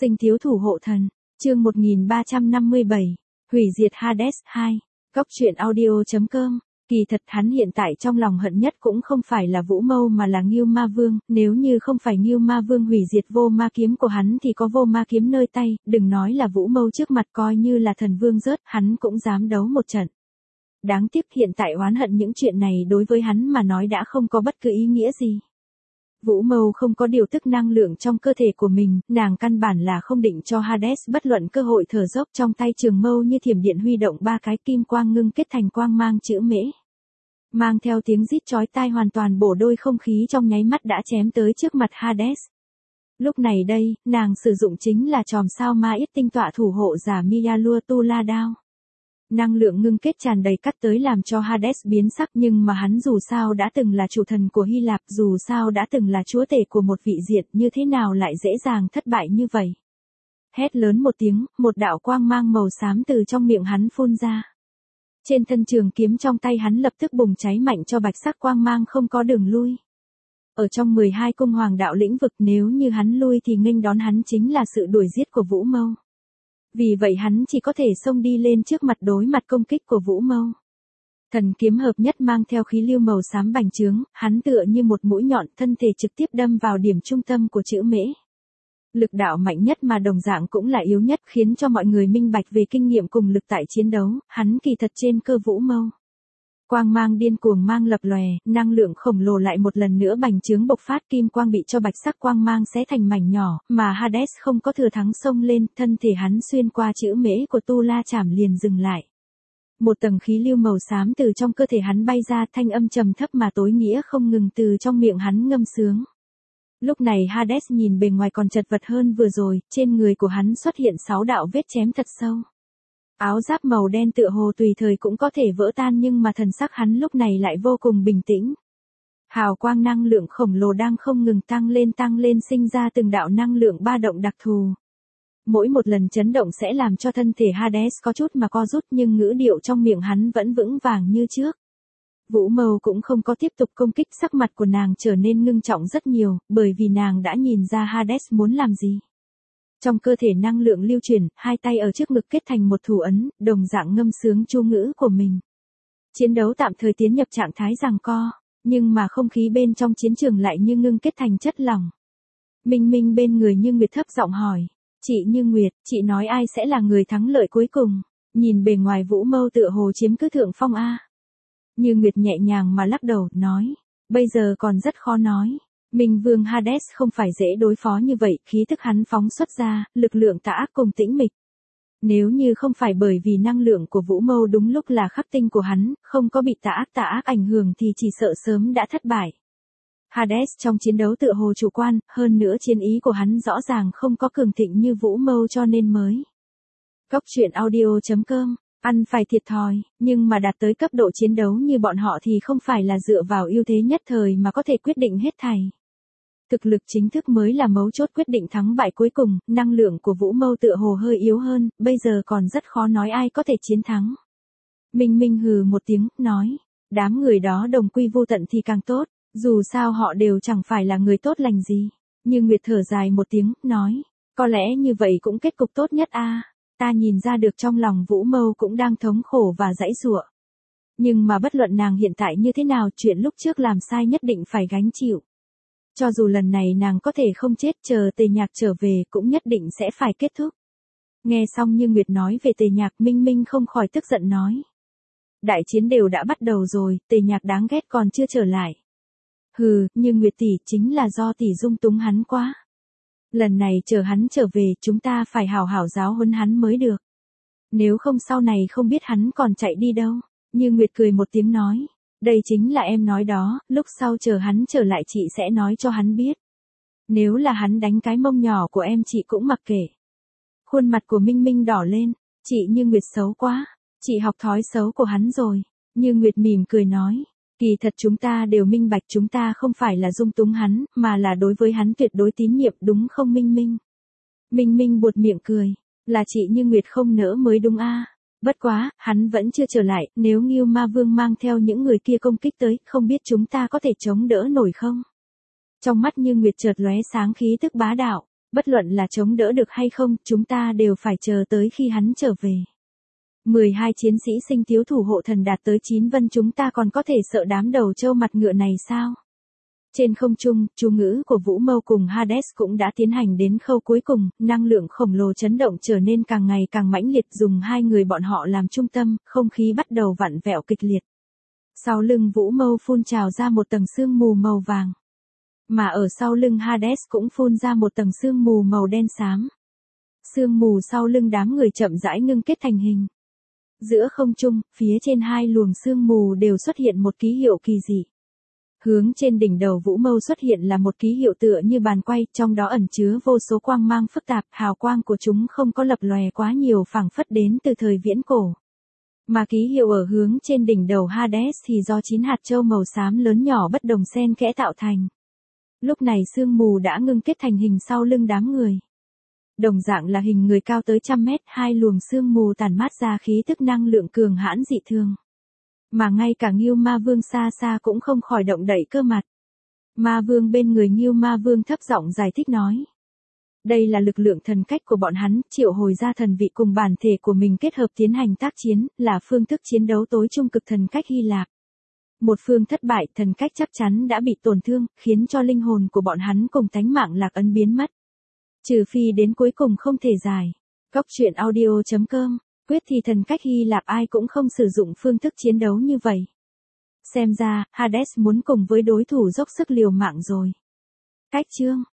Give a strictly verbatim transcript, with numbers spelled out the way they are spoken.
Sinh thiếu thủ hộ thần, chương một nghìn ba trăm năm mươi bảy, hủy diệt Hades hai, Cóc truyện audio.com. Kỳ thật hắn hiện tại trong lòng hận nhất cũng không phải là Vũ Mâu mà là Ngưu Ma Vương, nếu như không phải Ngưu Ma Vương hủy diệt vô ma kiếm của hắn thì có vô ma kiếm nơi tay, đừng nói là Vũ Mâu trước mặt coi như là thần vương rớt, hắn cũng dám đấu một trận. Đáng tiếc hiện tại oán hận những chuyện này đối với hắn mà nói đã không có bất cứ ý nghĩa gì. Vũ Mâu không có điều tức năng lượng trong cơ thể của mình, nàng căn bản là không định cho Hades bất luận cơ hội thở dốc, trong tay trường mâu như thiểm điện huy động ba cái kim quang ngưng kết thành quang mang chữ mễ. Mang theo tiếng rít chói tai hoàn toàn bổ đôi không khí trong nháy mắt đã chém tới trước mặt Hades. Lúc này đây, nàng sử dụng chính là chòm sao ma ít tinh tọa thủ hộ giả Mialua Tu La đao. Năng lượng ngưng kết tràn đầy cắt tới làm cho Hades biến sắc, nhưng mà hắn dù sao đã từng là chủ thần của Hy Lạp, dù sao đã từng là chúa tể của một vị diện, như thế nào lại dễ dàng thất bại như vậy. Hét lớn một tiếng, một đạo quang mang màu xám từ trong miệng hắn phun ra. Trên thân trường kiếm trong tay hắn lập tức bùng cháy mạnh cho bạch sắc quang mang không có đường lui. Ở trong mười hai cung hoàng đạo lĩnh vực, nếu như hắn lui thì nghênh đón hắn chính là sự đuổi giết của Vũ Mâu. Vì vậy hắn chỉ có thể xông đi lên trước mặt đối mặt công kích của Vũ Mâu. Thần kiếm hợp nhất mang theo khí lưu màu xám bành trướng, hắn tựa như một mũi nhọn, thân thể trực tiếp đâm vào điểm trung tâm của chữ mễ. Lực đạo mạnh nhất mà đồng dạng cũng là yếu nhất, khiến cho mọi người minh bạch về kinh nghiệm cùng lực tại chiến đấu, hắn kỳ thật trên cơ Vũ Mâu. Quang mang điên cuồng mang lập lòe, năng lượng khổng lồ lại một lần nữa bành trướng bộc phát, kim quang bị cho bạch sắc quang mang xé thành mảnh nhỏ, mà Hades không có thừa thắng xông lên, thân thể hắn xuyên qua chữ mễ của Tu La chảm liền dừng lại. Một tầng khí lưu màu xám từ trong cơ thể hắn bay ra, thanh âm trầm thấp mà tối nghĩa không ngừng từ trong miệng hắn ngâm sướng. Lúc này Hades nhìn bề ngoài còn chật vật hơn vừa rồi, trên người của hắn xuất hiện sáu đạo vết chém thật sâu. Áo giáp màu đen tựa hồ tùy thời cũng có thể vỡ tan, nhưng mà thần sắc hắn lúc này lại vô cùng bình tĩnh. Hào quang năng lượng khổng lồ đang không ngừng tăng lên tăng lên, sinh ra từng đạo năng lượng ba động đặc thù. Mỗi một lần chấn động sẽ làm cho thân thể Hades có chút mà co rút, nhưng ngữ điệu trong miệng hắn vẫn vững vàng như trước. Vũ Mâu cũng không có tiếp tục công kích, sắc mặt của nàng trở nên ngưng trọng rất nhiều, bởi vì nàng đã nhìn ra Hades muốn làm gì. Trong cơ thể năng lượng lưu chuyển, hai tay ở trước ngực kết thành một thủ ấn, đồng dạng ngâm sướng chú ngữ của mình. Chiến đấu tạm thời tiến nhập trạng thái giằng co, nhưng mà không khí bên trong chiến trường lại như ngưng kết thành chất lỏng. Minh Minh bên người Như Nguyệt thấp giọng hỏi, chị Như Nguyệt, chị nói ai sẽ là người thắng lợi cuối cùng? Nhìn bề ngoài Vũ Mâu tựa hồ chiếm cứ thượng phong a. Như Nguyệt nhẹ nhàng mà lắc đầu, nói, bây giờ còn rất khó nói. Minh Vương Hades không phải dễ đối phó như vậy, khí thức hắn phóng xuất ra, lực lượng tà ác cùng tĩnh mịch. Nếu như không phải bởi vì năng lượng của Vũ Mâu đúng lúc là khắc tinh của hắn, không có bị tà ác tà ác ảnh hưởng thì chỉ sợ sớm đã thất bại. Hades trong chiến đấu tựa hồ chủ quan, hơn nữa chiến ý của hắn rõ ràng không có cường thịnh như Vũ Mâu cho nên mới. Cóc truyện audio.com, ăn phải thiệt thòi, nhưng mà đạt tới cấp độ chiến đấu như bọn họ thì không phải là dựa vào ưu thế nhất thời mà có thể quyết định hết thảy. Thực lực chính thức mới là mấu chốt quyết định thắng bại cuối cùng, năng lượng của Vũ Mâu tựa hồ hơi yếu hơn, bây giờ còn rất khó nói ai có thể chiến thắng. Minh Minh hừ một tiếng, nói, đám người đó đồng quy vô tận thì càng tốt, dù sao họ đều chẳng phải là người tốt lành gì. Như Nguyệt thở dài một tiếng, nói, có lẽ như vậy cũng kết cục tốt nhất a. Ta nhìn ra được trong lòng Vũ Mâu cũng đang thống khổ và giãy giụa. Nhưng mà bất luận nàng hiện tại như thế nào, chuyện lúc trước làm sai nhất định phải gánh chịu. Cho dù lần này nàng có thể không chết, chờ Tề Nhạc trở về cũng nhất định sẽ phải kết thúc. Nghe xong Như Nguyệt nói về Tề Nhạc, Minh Minh không khỏi tức giận nói. Đại chiến đều đã bắt đầu rồi, Tề Nhạc đáng ghét còn chưa trở lại. Hừ, Như Nguyệt tỷ, chính là do tỷ dung túng hắn quá. Lần này chờ hắn trở về, chúng ta phải hảo hảo giáo huấn hắn mới được. Nếu không sau này không biết hắn còn chạy đi đâu. Như Nguyệt cười một tiếng nói. Đây chính là em nói đó, lúc sau chờ hắn trở lại chị sẽ nói cho hắn biết. Nếu là hắn đánh cái mông nhỏ của em chị cũng mặc kệ. Khuôn mặt của Minh Minh đỏ lên, chị Như Nguyệt xấu quá, chị học thói xấu của hắn rồi. Như Nguyệt mỉm cười nói, kỳ thật chúng ta đều minh bạch, chúng ta không phải là dung túng hắn, mà là đối với hắn tuyệt đối tín nhiệm, đúng không Minh Minh? Minh Minh buột miệng cười, là chị Như Nguyệt không nỡ mới đúng a. Bất quá, hắn vẫn chưa trở lại, nếu Ngưu Ma Vương mang theo những người kia công kích tới, không biết chúng ta có thể chống đỡ nổi không? Trong mắt Như Nguyệt chợt lóe sáng khí tức bá đạo, Bất luận là chống đỡ được hay không, chúng ta đều phải chờ tới khi hắn trở về. mười hai chiến sĩ sinh tiếu thủ hộ thần đạt tới chín vân, chúng ta còn có thể sợ đám đầu trâu mặt ngựa này sao? Trên không trung, chú ngữ của Vũ Mâu cùng Hades cũng đã tiến hành đến khâu cuối cùng, năng lượng khổng lồ chấn động trở nên càng ngày càng mãnh liệt, dùng hai người bọn họ làm trung tâm, không khí bắt đầu vặn vẹo kịch liệt. Sau lưng Vũ Mâu phun trào ra một tầng sương mù màu vàng. Mà ở sau lưng Hades cũng phun ra một tầng sương mù màu đen xám. Sương mù sau lưng đám người chậm rãi ngưng kết thành hình. Giữa không trung, phía trên hai luồng sương mù đều xuất hiện một ký hiệu kỳ dị. Hướng trên đỉnh đầu Vũ Mâu xuất hiện là một ký hiệu tựa như bàn quay, trong đó ẩn chứa vô số quang mang phức tạp, hào quang của chúng không có lập lòe quá nhiều, phảng phất đến từ thời viễn cổ. Mà ký hiệu ở hướng trên đỉnh đầu Hades thì do chín hạt châu màu xám lớn nhỏ bất đồng xen kẽ tạo thành. Lúc này sương mù đã ngưng kết thành hình sau lưng đám người. Đồng dạng là hình người cao tới trăm mét, hai luồng sương mù tản mát ra khí tức năng lượng cường hãn dị thường. Mà ngay cả Ngưu Ma Vương xa xa cũng không khỏi động đậy cơ mặt. Ma Vương bên người Ngưu Ma Vương thấp giọng giải thích nói. Đây là lực lượng thần cách của bọn hắn, triệu hồi ra thần vị cùng bản thể của mình kết hợp tiến hành tác chiến, là phương thức chiến đấu tối trung cực thần cách Hy Lạp. Một phương thất bại, thần cách chắc chắn đã bị tổn thương, khiến cho linh hồn của bọn hắn cùng tánh mạng lạc ấn biến mất. Trừ phi đến cuối cùng không thể giải. Góc truyện audio chấm com, quyết thì thần cách Hy Lạp ai cũng không sử dụng phương thức chiến đấu như vậy. Xem ra, Hades muốn cùng với đối thủ dốc sức liều mạng rồi. Cách chương